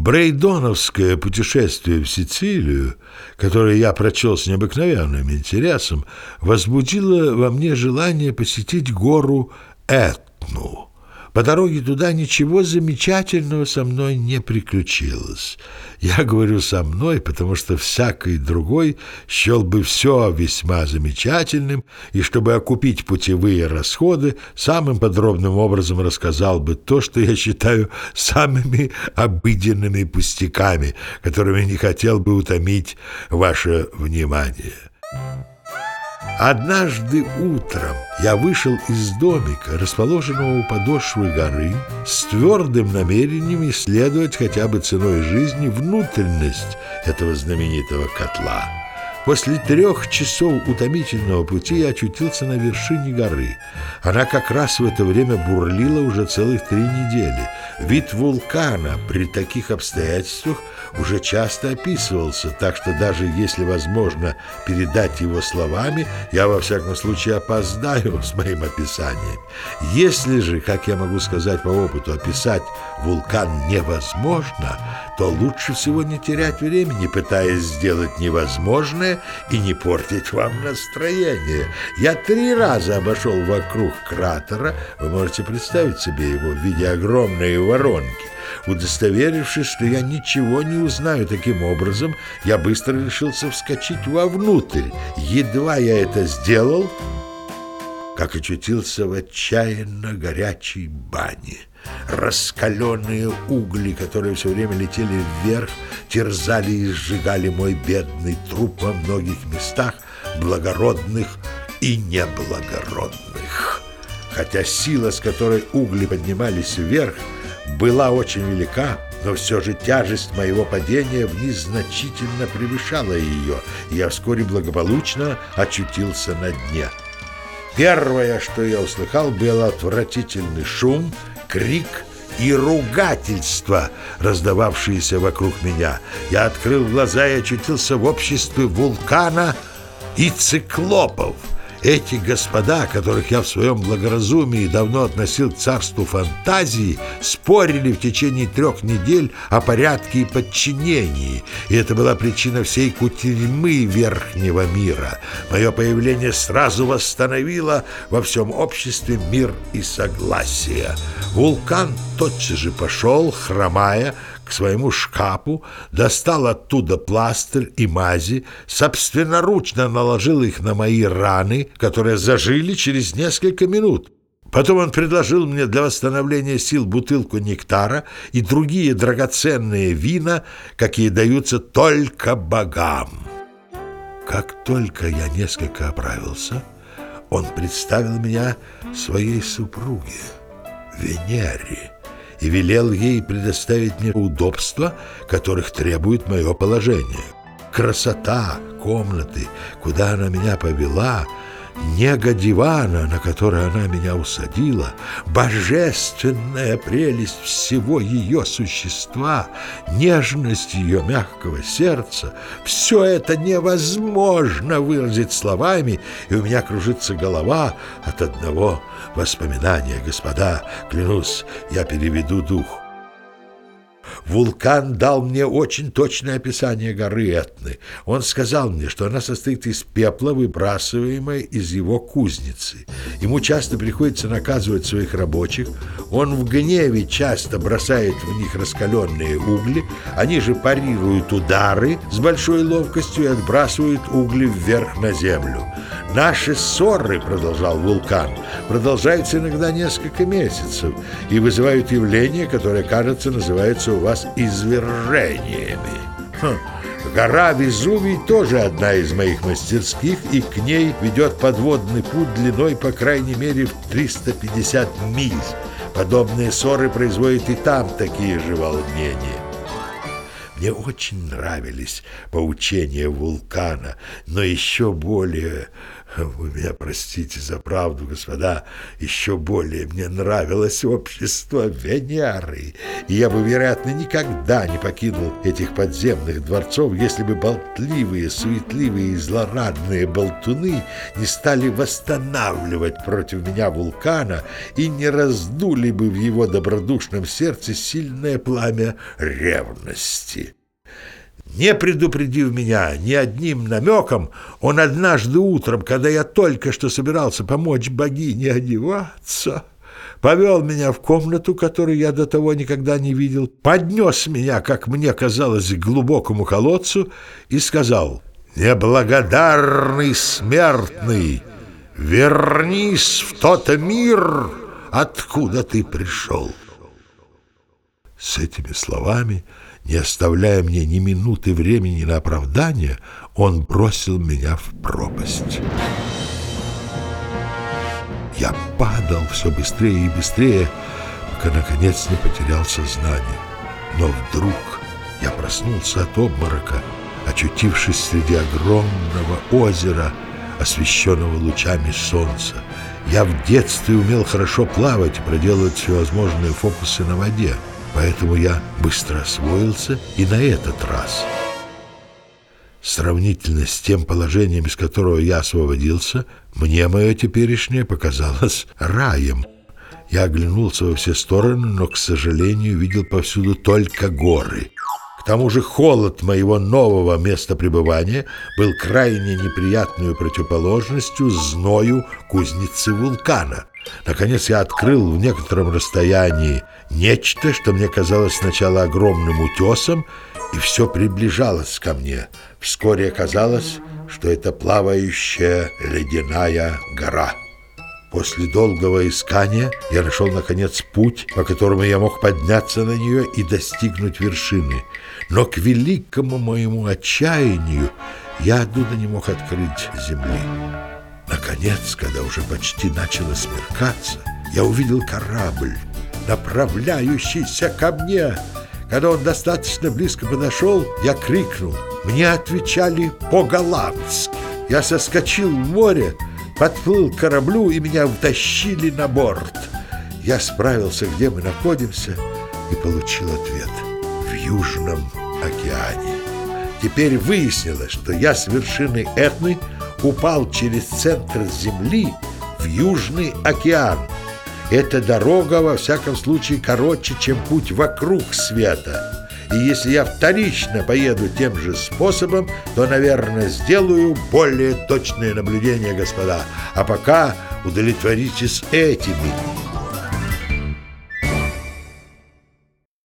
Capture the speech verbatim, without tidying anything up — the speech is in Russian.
Брейдоновское путешествие в Сицилию, которое я прочел с необыкновенным интересом, возбудило во мне желание посетить гору Этну. По дороге туда ничего замечательного со мной не приключилось. Я говорю «со мной», потому что всякий другой счел бы все весьма замечательным, и чтобы окупить путевые расходы, самым подробным образом рассказал бы то, что я считаю самыми обыденными пустяками, которыми не хотел бы утомить ваше внимание. Однажды утром я вышел из домика, расположенного у подошвы горы, с твердым намерением исследовать хотя бы ценой жизни внутренность этого знаменитого котла. После трех часов утомительного пути я очутился на вершине горы. Она как раз в это время бурлила уже целых три недели. Вид вулкана при таких обстоятельствах уже часто описывался, так что даже если возможно передать его словами, я во всяком случае опоздаю с моим описанием. Если же, как я могу сказать по опыту, описать вулкан невозможно, то лучше всего не терять времени, пытаясь сделать невозможное и не портить вам настроение. Я три раза обошел вокруг кратера, вы можете представить себе его в виде огромной воронки. Удостоверившись, что я ничего не узнаю таким образом, я быстро решился вскочить вовнутрь. Едва я это сделал, как очутился в отчаянно горячей бане. Раскаленные угли, которые все время летели вверх, терзали и сжигали мой бедный труп во многих местах, благородных и неблагородных. Хотя сила, с которой угли поднимались вверх, была очень велика, но все же тяжесть моего падения вниз значительно превышала ее, и я вскоре благополучно очутился на дне. Первое, что я услыхал, был отвратительный шум, крик и ругательство, раздававшиеся вокруг меня. Я открыл глаза и очутился в обществе вулкана и циклопов. Эти господа, которых я в своем благоразумии давно относил к царству фантазии, спорили в течение трех недель о порядке и подчинении, и это была причина всей кутерьмы верхнего мира. Мое появление сразу восстановило во всем обществе мир и согласие. Вулкан тотчас же пошел, хромая, к своему шкафу, достал оттуда пластырь и мази, собственноручно наложил их на мои раны, которые зажили через несколько минут. Потом он предложил мне для восстановления сил бутылку нектара и другие драгоценные вина, какие даются только богам. Как только я несколько оправился, он представил меня своей супруге, Венере, и велел ей предоставить мне удобства, которых требует мое положение. Красота комнаты, куда она меня повела, нега дивана, на который она меня усадила, божественная прелесть всего ее существа, нежность ее мягкого сердца — все это невозможно выразить словами, и у меня кружится голова от одного воспоминания. Господа, клянусь, я переведу дух. Вулкан дал мне очень точное описание горы Этны. Он сказал мне, что она состоит из пепла, выбрасываемой из его кузницы. Ему часто приходится наказывать своих рабочих. Он в гневе часто бросает в них раскаленные угли. Они же парируют удары с большой ловкостью и отбрасывают угли вверх на землю. Наши ссоры, продолжал вулкан, продолжаются иногда несколько месяцев и вызывают явления, которые, кажется, называются у вас извержениями. Хм. Гора Везувий тоже одна из моих мастерских, и к ней ведет подводный путь длиной по крайней мере в триста пятьдесят миль. Подобные ссоры производят и там такие же волнения. Мне очень нравились поучения вулкана, но еще более Вы меня простите за правду, господа, еще более мне нравилось общество Венеры, и я бы, вероятно, никогда не покинул этих подземных дворцов, если бы болтливые, суетливые и злорадные болтуны не стали восстанавливать против меня вулкана и не раздули бы в его добродушном сердце сильное пламя ревности. Не предупредив меня ни одним намеком, он однажды утром, когда я только что собирался помочь богине одеваться, повел меня в комнату, которую я до того никогда не видел, поднес меня, как мне казалось, к глубокому колодцу и сказал: «Неблагодарный смертный, вернись в тот мир, откуда ты пришел». С этими словами, не оставляя мне ни минуты времени на оправдание, он бросил меня в пропасть. Я падал все быстрее и быстрее, пока наконец не потерял сознание. Но вдруг я проснулся от обморока, очутившись среди огромного озера, освещенного лучами солнца. Я в детстве умел хорошо плавать и проделывать всевозможные фокусы на воде. Поэтому я быстро освоился и на этот раз. Сравнительно с тем положением, из которого я освободился, мне мое теперешнее показалось раем. Я оглянулся во все стороны, но, к сожалению, видел повсюду только горы. К тому же холод моего нового места пребывания был крайне неприятной противоположностью зною кузницы вулкана. Наконец я открыл в некотором расстоянии нечто, что мне казалось сначала огромным утесом, и все приближалось ко мне. Вскоре оказалось, что это плавающая ледяная гора. После долгого искания я нашел, наконец, путь, по которому я мог подняться на нее и достигнуть вершины. Но к великому моему отчаянию я оттуда не мог открыть земли. Наконец, когда уже почти начало смеркаться, я увидел корабль, направляющийся ко мне. Когда он достаточно близко подошел, я крикнул. Мне отвечали по-голландски. Я соскочил в море, подплыл к кораблю, и меня втащили на борт. Я справился, где мы находимся, и получил ответ: в Южном океане. Теперь выяснилось, что я с вершины Этны упал через центр Земли в Южный океан. Эта дорога, во всяком случае, короче, чем путь вокруг света. И если я вторично поеду тем же способом, то, наверное, сделаю более точные наблюдения, господа. А пока удовлетворитесь этими.